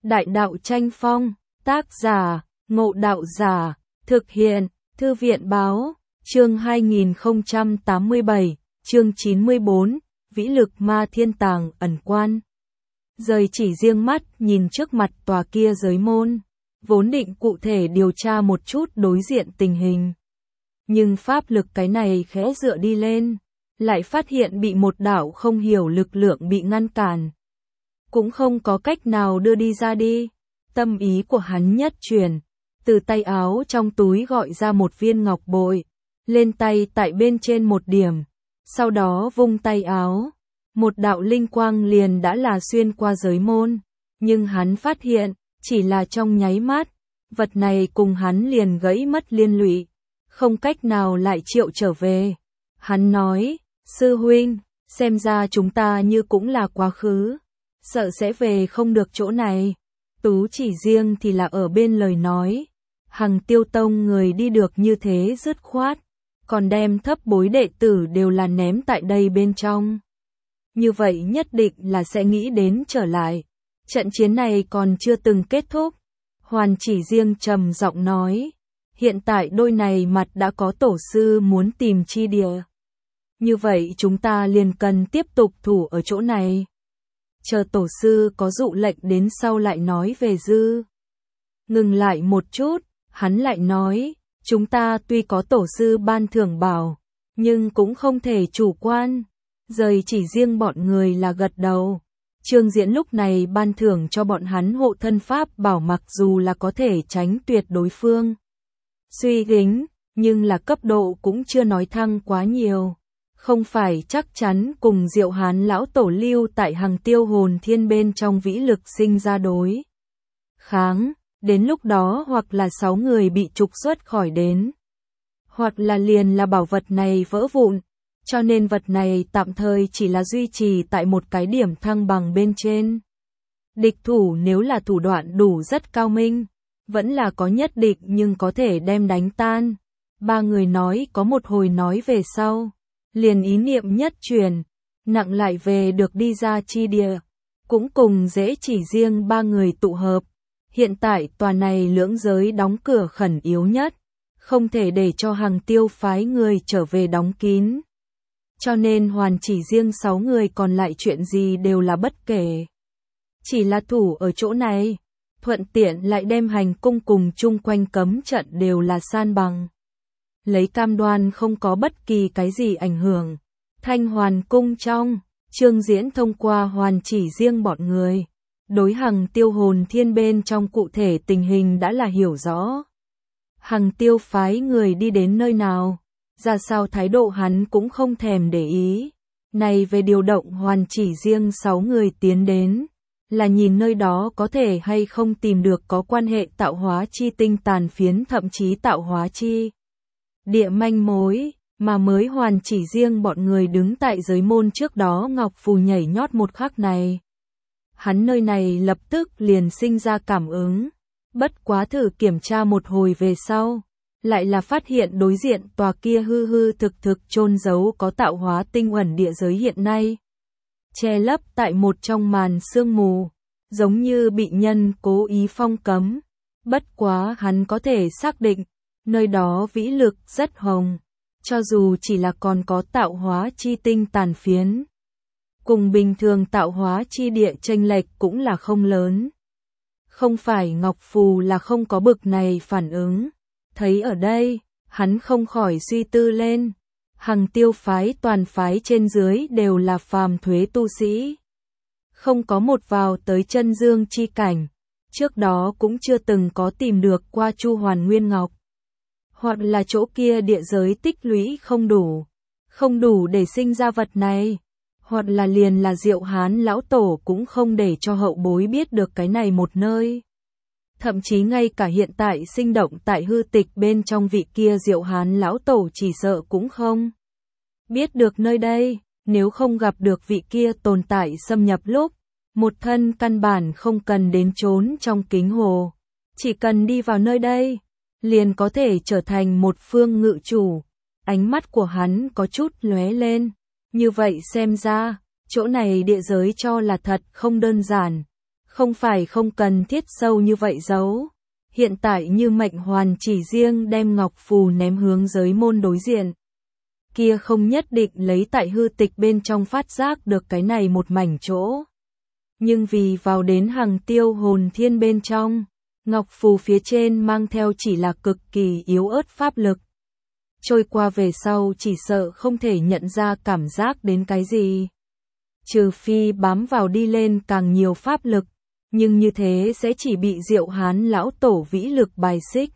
Đại đạo tranh phong, tác giả, Ngộ Đạo Giả, thực hiện, Thư viện báo, chương 2087, chương 94, Vĩ lực ma thiên tàng ẩn quan. Rời chỉ riêng mắt nhìn trước mặt tòa kia giới môn, vốn định cụ thể điều tra một chút đối diện tình hình. Nhưng pháp lực cái này khẽ dựa đi lên, lại phát hiện bị một đạo không hiểu lực lượng bị ngăn cản. Cũng không có cách nào đưa đi ra đi. Tâm ý của hắn nhất chuyển, từ tay áo trong túi gọi ra một viên ngọc bội, lên tay tại bên trên một điểm, sau đó vung tay áo, một đạo linh quang liền đã là xuyên qua giới môn, nhưng hắn phát hiện, chỉ là trong nháy mắt, vật này cùng hắn liền gãy mất liên lụy, không cách nào lại triệu trở về. Hắn nói, sư huynh, xem ra chúng ta như cũng là quá khứ, sợ sẽ về không được chỗ này. Tú chỉ riêng thì là ở bên lời nói, Hằng Tiêu Tông người đi được như thế dứt khoát, còn đem thấp bối đệ tử đều là ném tại đây bên trong. Như vậy nhất định là sẽ nghĩ đến trở lại. Trận chiến này còn chưa từng kết thúc. Hoàn chỉ riêng trầm giọng nói, hiện tại đôi này mặt đã có tổ sư muốn tìm chi địa. Như vậy chúng ta liền cần tiếp tục thủ ở chỗ này. Chờ tổ sư có dụ lệnh đến sau lại nói về dư. Ngừng lại một chút, hắn lại nói, chúng ta tuy có tổ sư ban thưởng bảo, nhưng cũng không thể chủ quan. Rời chỉ riêng bọn người là gật đầu. Trương Diễn lúc này ban thưởng cho bọn hắn hộ thân pháp bảo mặc dù là có thể tránh tuyệt đối phương suy gính, nhưng là cấp độ cũng chưa nói thăng quá nhiều. Không phải chắc chắn cùng Diệu Hán lão tổ lưu tại Hằng Tiêu hồn thiên bên trong vĩ lực sinh ra đối kháng, đến lúc đó hoặc là 6 người bị trục xuất khỏi đến, hoặc là liền là bảo vật này vỡ vụn, cho nên vật này tạm thời chỉ là duy trì tại một cái điểm thăng bằng bên trên. Địch thủ nếu là thủ đoạn đủ rất cao minh, vẫn là có nhất định nhưng có thể đem đánh tan. Ba người nói có một hồi nói về sau. Liền ý niệm nhất truyền, nặng lại về được đi ra chi địa, cũng cùng dễ chỉ riêng ba người tụ hợp. Hiện tại tòa này lưỡng giới đóng cửa khẩn yếu nhất, không thể để cho Hằng Tiêu phái người trở về đóng kín. Cho nên hoàn chỉ riêng 6 người còn lại chuyện gì đều là bất kể. Chỉ là thủ ở chỗ này, thuận tiện lại đem hành cung cùng chung quanh cấm trận đều là san bằng. Lấy cam đoan không có bất kỳ cái gì ảnh hưởng. Thanh Hoàn cung trong, Trương Diễn thông qua hoàn chỉ riêng bọn người. Đối Hằng Tiêu hồn thiên bên trong cụ thể tình hình đã là hiểu rõ. Hằng Tiêu phái người đi đến nơi nào, ra sao thái độ hắn cũng không thèm để ý. Này về điều động hoàn chỉ riêng 6 người tiến đến, là nhìn nơi đó có thể hay không tìm được có quan hệ tạo hóa chi tinh tàn phiến thậm chí tạo hóa chi địa manh mối, mà mới hoàn chỉ riêng bọn người đứng tại giới môn trước đó Ngọc Phù nhảy nhót một khắc này. Hắn nơi này lập tức liền sinh ra cảm ứng, bất quá thử kiểm tra một hồi về sau, lại là phát hiện đối diện tòa kia hư hư thực thực chôn giấu có tạo hóa tinh ẩn địa giới hiện nay. Che lấp tại một trong màn sương mù, giống như bị nhân cố ý phong cấm, bất quá hắn có thể xác định, nơi đó vĩ lực rất hồng, cho dù chỉ là còn có tạo hóa chi tinh tàn phiến. Cùng bình thường tạo hóa chi địa chênh lệch cũng là không lớn. Không phải Ngọc Phù là không có bực này phản ứng. Thấy ở đây, hắn không khỏi suy tư lên. Hằng Tiêu phái toàn phái trên dưới đều là phàm thuế tu sĩ. Không có một vào tới chân dương chi cảnh. Trước đó cũng chưa từng có tìm được qua Chu Hoàn Nguyên Ngọc. Hoặc là chỗ kia địa giới tích lũy không đủ để sinh ra vật này, hoặc là liền là Diệu Hán lão tổ cũng không để cho hậu bối biết được cái này một nơi. Thậm chí ngay cả hiện tại sinh động tại hư tịch bên trong vị kia Diệu Hán lão tổ chỉ sợ cũng không biết được nơi đây, nếu không gặp được vị kia tồn tại xâm nhập lúc, một thân căn bản không cần đến trốn trong kính hồ, chỉ cần đi vào nơi đây, liền có thể trở thành một phương ngự chủ. Ánh mắt của hắn có chút lóe lên, như vậy xem ra, chỗ này địa giới cho là thật không đơn giản, Không phải không cần thiết sâu như vậy giấu. Hiện tại như Mệnh Hoàn chỉ riêng đem ngọc phù ném hướng giới môn đối diện. Kia không nhất định lấy tại hư tịch bên trong phát giác được cái này một mảnh chỗ. Nhưng vì vào đến Hằng Tiêu Hồn Thiên bên trong, ngọc phù phía trên mang theo chỉ là cực kỳ yếu ớt pháp lực. Trôi qua về sau chỉ sợ không thể nhận ra cảm giác đến cái gì. Trừ phi bám vào đi lên càng nhiều pháp lực, nhưng như thế sẽ chỉ bị Diệu Hán lão tổ vĩ lực bài xích.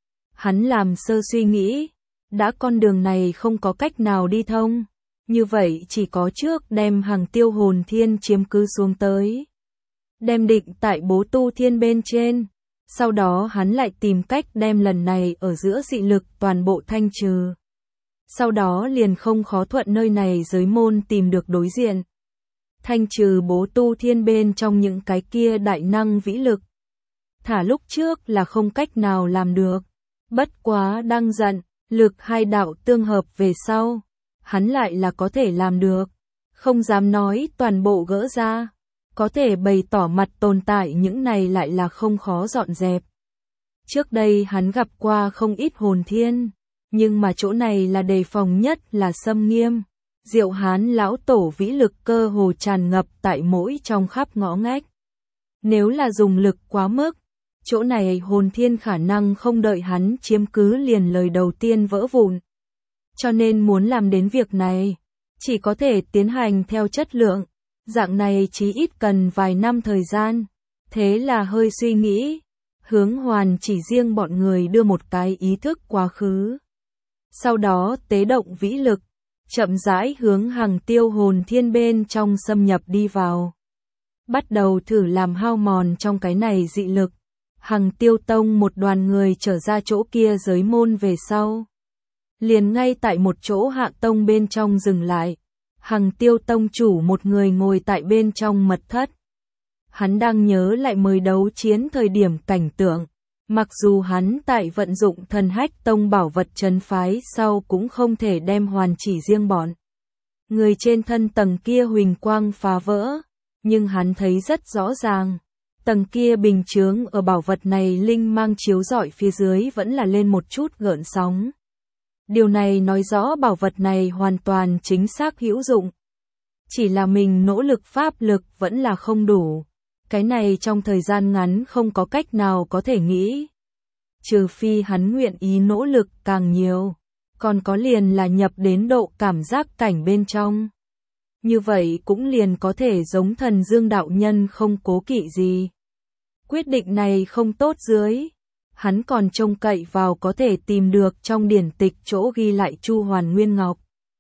Hắn làm sơ suy nghĩ, đã con đường này không có cách nào đi thông, như vậy chỉ có trước đem Hằng Tiêu Hồn Thiên chiếm cứ xuống tới. Đem định tại Bố Tu Thiên bên trên, sau đó hắn lại tìm cách đem lần này ở giữa dị lực toàn bộ thanh trừ. Sau đó liền không khó thuận nơi này giới môn tìm được đối diện. Thanh trừ Bố Tu Thiên bên trong những cái kia đại năng vĩ lực. Thả lúc trước là không cách nào làm được. Bất quá đang giận, lực hai đạo tương hợp về sau. Hắn lại là có thể làm được. Không dám nói toàn bộ gỡ ra. Có thể bày tỏ mặt tồn tại những này lại là không khó dọn dẹp. Trước đây hắn gặp qua không ít hồn thiên. Nhưng mà chỗ này là đề phòng nhất là xâm nghiêm. Diệu Hán lão tổ vĩ lực cơ hồ tràn ngập tại mỗi trong khắp ngõ ngách. Nếu là dùng lực quá mức, chỗ này hồn thiên khả năng không đợi hắn chiếm cứ liền lời đầu tiên vỡ vụn. Cho nên muốn làm đến việc này, chỉ có thể tiến hành theo chất lượng, dạng này chí ít cần vài năm thời gian. Thế là hơi suy nghĩ, hướng Hoàn chỉ riêng bọn người đưa một cái ý thức quá khứ. Sau đó tế động vĩ lực, chậm rãi hướng Hằng Tiêu Hồn Thiên bên trong xâm nhập đi vào. Bắt đầu thử làm hao mòn trong cái này dị lực. Hằng Tiêu Tông một đoàn người trở ra chỗ kia giới môn về sau. Liền ngay tại một chỗ hạ tông bên trong dừng lại. Hằng Tiêu Tông chủ một người ngồi tại bên trong mật thất. Hắn đang nhớ lại mới đấu chiến thời điểm cảnh tượng. Mặc dù hắn tại vận dụng thần hách tông bảo vật trấn phái sau cũng không thể đem Hoàn chỉ riêng bọn người trên thân tầng kia huỳnh quang phá vỡ, nhưng hắn thấy rất rõ ràng, tầng kia bình chướng ở bảo vật này linh mang chiếu rọi phía dưới vẫn là lên một chút gợn sóng. Điều này nói rõ bảo vật này hoàn toàn chính xác hữu dụng. Chỉ là mình nỗ lực pháp lực vẫn là không đủ. Cái này trong thời gian ngắn không có cách nào có thể nghĩ. Trừ phi hắn nguyện ý nỗ lực càng nhiều. Còn có liền là nhập đến độ cảm giác cảnh bên trong. Như vậy cũng liền có thể giống Thần Dương đạo nhân không cố kỵ gì. Quyết định này không tốt dưới. Hắn còn trông cậy vào có thể tìm được trong điển tịch chỗ ghi lại Chu Hoàn Nguyên Ngọc.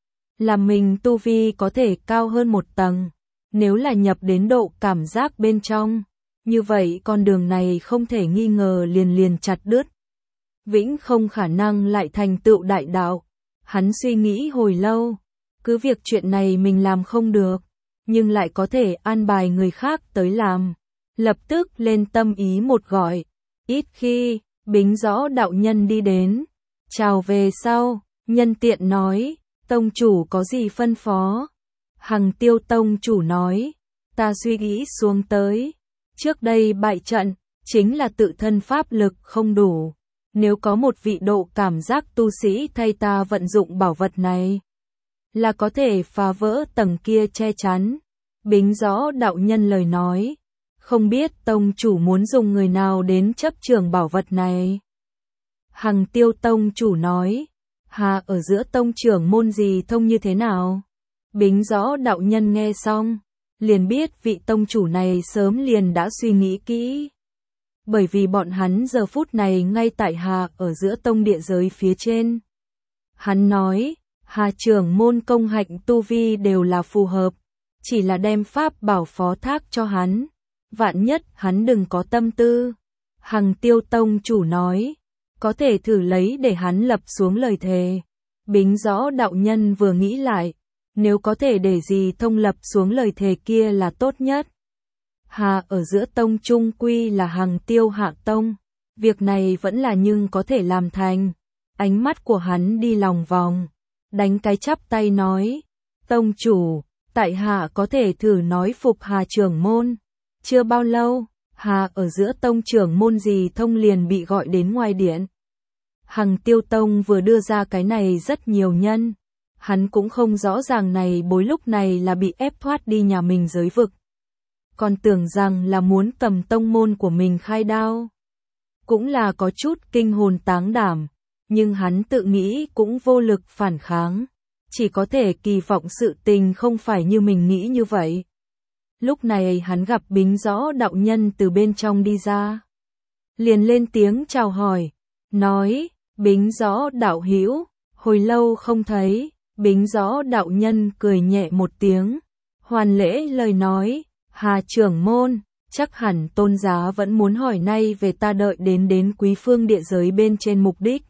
Làm mình tu vi có thể cao hơn một tầng. Nếu là nhập đến độ cảm giác bên trong, như vậy con đường này không thể nghi ngờ liền chặt đứt. Vĩnh không khả năng lại thành tựu đại đạo. Hắn suy nghĩ hồi lâu, cứ việc chuyện này mình làm không được, nhưng lại có thể an bài người khác tới làm. Lập tức lên tâm ý một gọi, ít khi, Bính Rõ đạo nhân đi đến. Chào về sau, nhân tiện nói, tông chủ có gì phân phó? Hằng Tiêu tông chủ nói, ta suy nghĩ xuống tới. Trước đây bại trận, chính là tự thân pháp lực không đủ. Nếu có một vị độ cảm giác tu sĩ thay ta vận dụng bảo vật này, là có thể phá vỡ tầng kia che chắn. Bính Rõ đạo nhân lời nói, không biết tông chủ muốn dùng người nào đến chấp trưởng bảo vật này. Hằng Tiêu tông chủ nói, hà ở giữa tông trưởng môn gì thông như thế nào? Bính Rõ đạo nhân nghe xong, liền biết vị tông chủ này sớm liền đã suy nghĩ kỹ. Bởi vì bọn hắn giờ phút này ngay tại hà ở giữa tông địa giới phía trên. Hắn nói, hà trưởng môn công hạnh tu vi đều là phù hợp, chỉ là đem pháp bảo phó thác cho hắn. Vạn nhất hắn đừng có tâm tư. Hằng Tiêu tông chủ nói, có thể thử lấy để hắn lập xuống lời thề. Bính Rõ đạo nhân vừa nghĩ lại, nếu có thể để gì thông lập xuống lời thề kia là tốt nhất. Hà ở giữa tông trung quy là Hằng Tiêu hạ tông, việc này vẫn là nhưng có thể làm thành. Ánh mắt của hắn đi lòng vòng, đánh cái chắp tay nói, tông chủ, tại hạ có thể thử nói phục Hà trưởng môn. Chưa bao lâu, Hà ở giữa tông trưởng môn Dì Thông liền bị gọi đến ngoài điện. Hằng Tiêu Tông vừa đưa ra cái này rất nhiều nhân. Hắn cũng không rõ ràng này bối lúc này là bị ép thoát đi nhà mình giới vực. Còn tưởng rằng là muốn cầm tông môn của mình khai đao. Cũng là có chút kinh hồn táng đảm. Nhưng hắn tự nghĩ cũng vô lực phản kháng. Chỉ có thể kỳ vọng sự tình không phải như mình nghĩ như vậy. Lúc này hắn gặp Bính Rõ đạo nhân từ bên trong đi ra. Liền lên tiếng chào hỏi. Nói, Bính Rõ đạo hữu, hồi lâu không thấy. Bính Rõ đạo nhân cười nhẹ một tiếng. Hoàn lễ lời nói, Hà trưởng môn, chắc hẳn tôn giá vẫn muốn hỏi nay về ta đợi đến quý phương địa giới bên trên mục đích.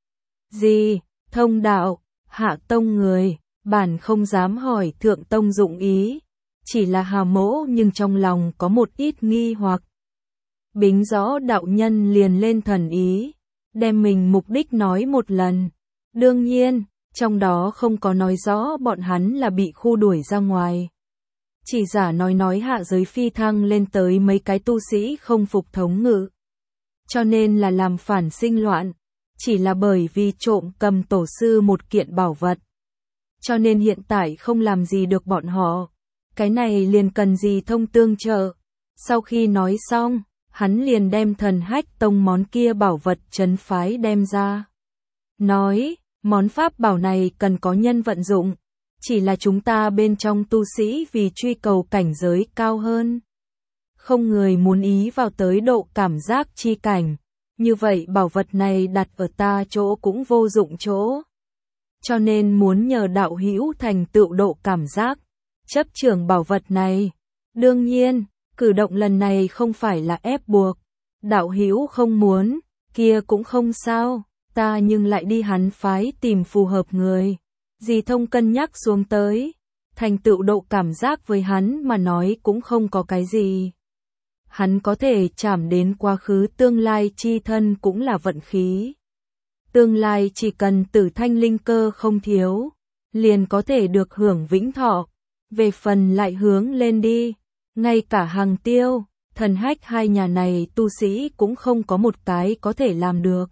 Gì, thông đạo, hạ tông người, bản không dám hỏi thượng tông dụng ý. Chỉ là Hà mỗ nhưng trong lòng có một ít nghi hoặc. Bính Rõ đạo nhân liền lên thần ý, đem mình mục đích nói một lần. Đương nhiên, trong đó không có nói rõ bọn hắn là bị khu đuổi ra ngoài. Chỉ giả nói hạ giới phi thăng lên tới mấy cái tu sĩ không phục thống ngự. Cho nên là làm phản sinh loạn, chỉ là bởi vì trộm cầm tổ sư một kiện bảo vật. Cho nên hiện tại không làm gì được bọn họ. Cái này liền cần Dì Thông tương trợ. Sau khi nói xong, hắn liền đem Thần Hách Tông món kia bảo vật trấn phái đem ra. Nói, món pháp bảo này cần có nhân vận dụng. Chỉ là chúng ta bên trong tu sĩ vì truy cầu cảnh giới cao hơn. Không người muốn ý vào tới độ cảm giác chi cảnh. Như vậy bảo vật này đặt ở ta chỗ cũng vô dụng chỗ. Cho nên muốn nhờ đạo hữu thành tựu độ cảm giác. Chấp trưởng bảo vật này. Đương nhiên, cử động lần này không phải là ép buộc. Đạo hữu không muốn, kia cũng không sao. Ta nhưng lại đi hắn phái tìm phù hợp người. Dì Thông cân nhắc xuống tới. Thành tựu độ cảm giác với hắn mà nói cũng không có cái gì. Hắn có thể chạm đến quá khứ tương lai chi thân cũng là vận khí. Tương lai chỉ cần tử thanh linh cơ không thiếu, liền có thể được hưởng vĩnh thọ. Về phần lại hướng lên đi, ngay cả Hằng Tiêu, Thần Hách hai nhà này tu sĩ cũng không có một cái có thể làm được.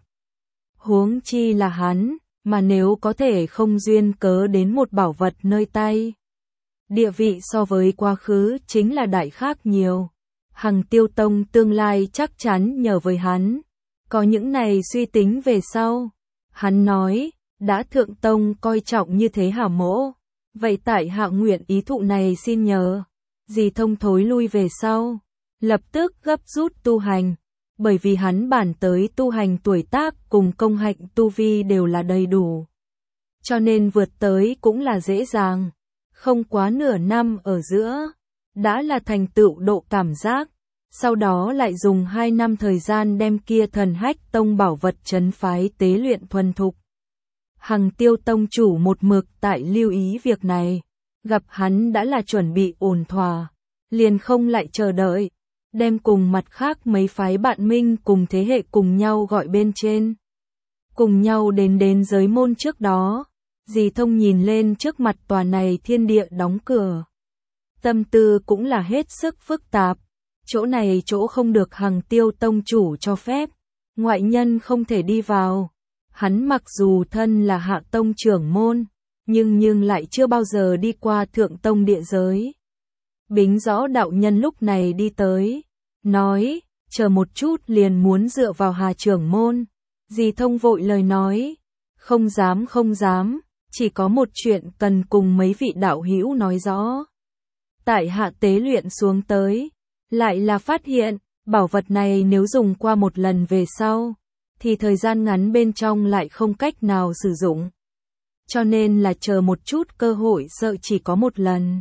Huống chi là hắn, mà nếu có thể không duyên cớ đến một bảo vật nơi tay. Địa vị so với quá khứ chính là đại khác nhiều. Hằng Tiêu Tông tương lai chắc chắn nhờ với hắn. Có những này suy tính về sau. Hắn nói, đã thượng tông coi trọng như thế hả mỗ. Vậy tại hạ nguyện ý thụ này xin nhờ. Dì Thông thối lui về sau. Lập tức gấp rút tu hành. Bởi vì hắn bản tới tu hành tuổi tác cùng công hạnh tu vi đều là đầy đủ. Cho nên vượt tới cũng là dễ dàng. Không quá nửa năm ở giữa. Đã là thành tựu độ cảm giác. Sau đó lại dùng 2 năm thời gian đem kia Thần Hách Tông bảo vật trấn phái tế luyện thuần thục. Hằng Tiêu Tông chủ một mực tại lưu ý việc này. Gặp hắn đã là chuẩn bị ổn thỏa. Liền không lại chờ đợi. Đem cùng mặt khác mấy phái bạn minh cùng thế hệ cùng nhau gọi bên trên. Cùng nhau đến giới môn trước đó. Dì Thông nhìn lên trước mặt tòa này thiên địa đóng cửa. Tâm tư cũng là hết sức phức tạp. Chỗ này chỗ không được Hằng Tiêu Tông chủ cho phép. Ngoại nhân không thể đi vào. Hắn mặc dù thân là hạ tông trưởng môn. Nhưng lại chưa bao giờ đi qua thượng tông địa giới. Bính Rõ đạo nhân lúc này đi tới. Nói, chờ một chút liền muốn dựa vào Hà trưởng môn. Dì Thông vội lời nói. Không dám. Chỉ có một chuyện cần cùng mấy vị đạo hữu nói rõ. Tại hạ tế luyện xuống tới. Lại là phát hiện, bảo vật này nếu dùng qua một lần về sau, thì thời gian ngắn bên trong lại không cách nào sử dụng. Cho nên là chờ một chút cơ hội sợ chỉ có một lần.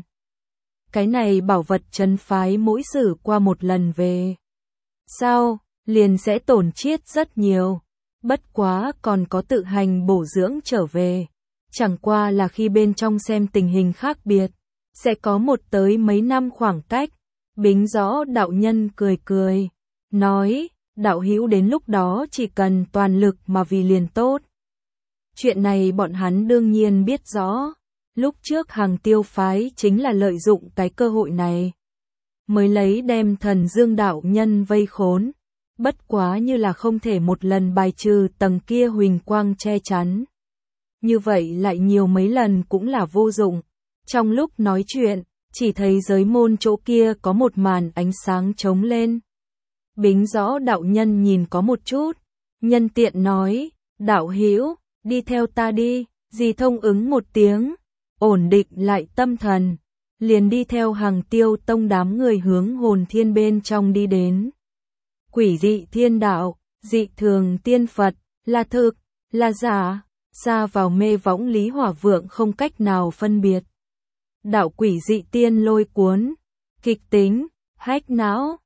Cái này bảo vật trấn phái mỗi sử qua một lần về. Sau, liền sẽ tổn chiết rất nhiều. Bất quá còn có tự hành bổ dưỡng trở về. Chẳng qua là khi bên trong xem tình hình khác biệt. Sẽ có một tới mấy năm khoảng cách. Bính Rõ đạo nhân cười. Nói, đạo hữu đến lúc đó chỉ cần toàn lực mà vì liền tốt. Chuyện này bọn hắn đương nhiên biết rõ. Lúc trước Hằng Tiêu phái chính là lợi dụng cái cơ hội này. mới lấy đem Thần Dương đạo nhân vây khốn. Bất quá như là không thể một lần bài trừ tầng kia huỳnh quang che chắn. Như vậy lại nhiều mấy lần cũng là vô dụng. Trong lúc nói chuyện, chỉ thấy giới môn chỗ kia có một màn ánh sáng trống lên. Bính Rõ đạo nhân nhìn có một chút, nhân tiện nói, đạo hữu, đi theo ta đi, Dì Thông ứng một tiếng, ổn định lại tâm thần, liền đi theo Hàng Tiêu Tông đám người hướng Hồn Thiên bên trong đi đến. Quỷ dị thiên đạo, dị thường tiên Phật, là thực, là giả, xa vào mê võng Lý Hỏa Vượng không cách nào phân biệt. Đạo quỷ dị tiên lôi cuốn, kịch tính, hách não,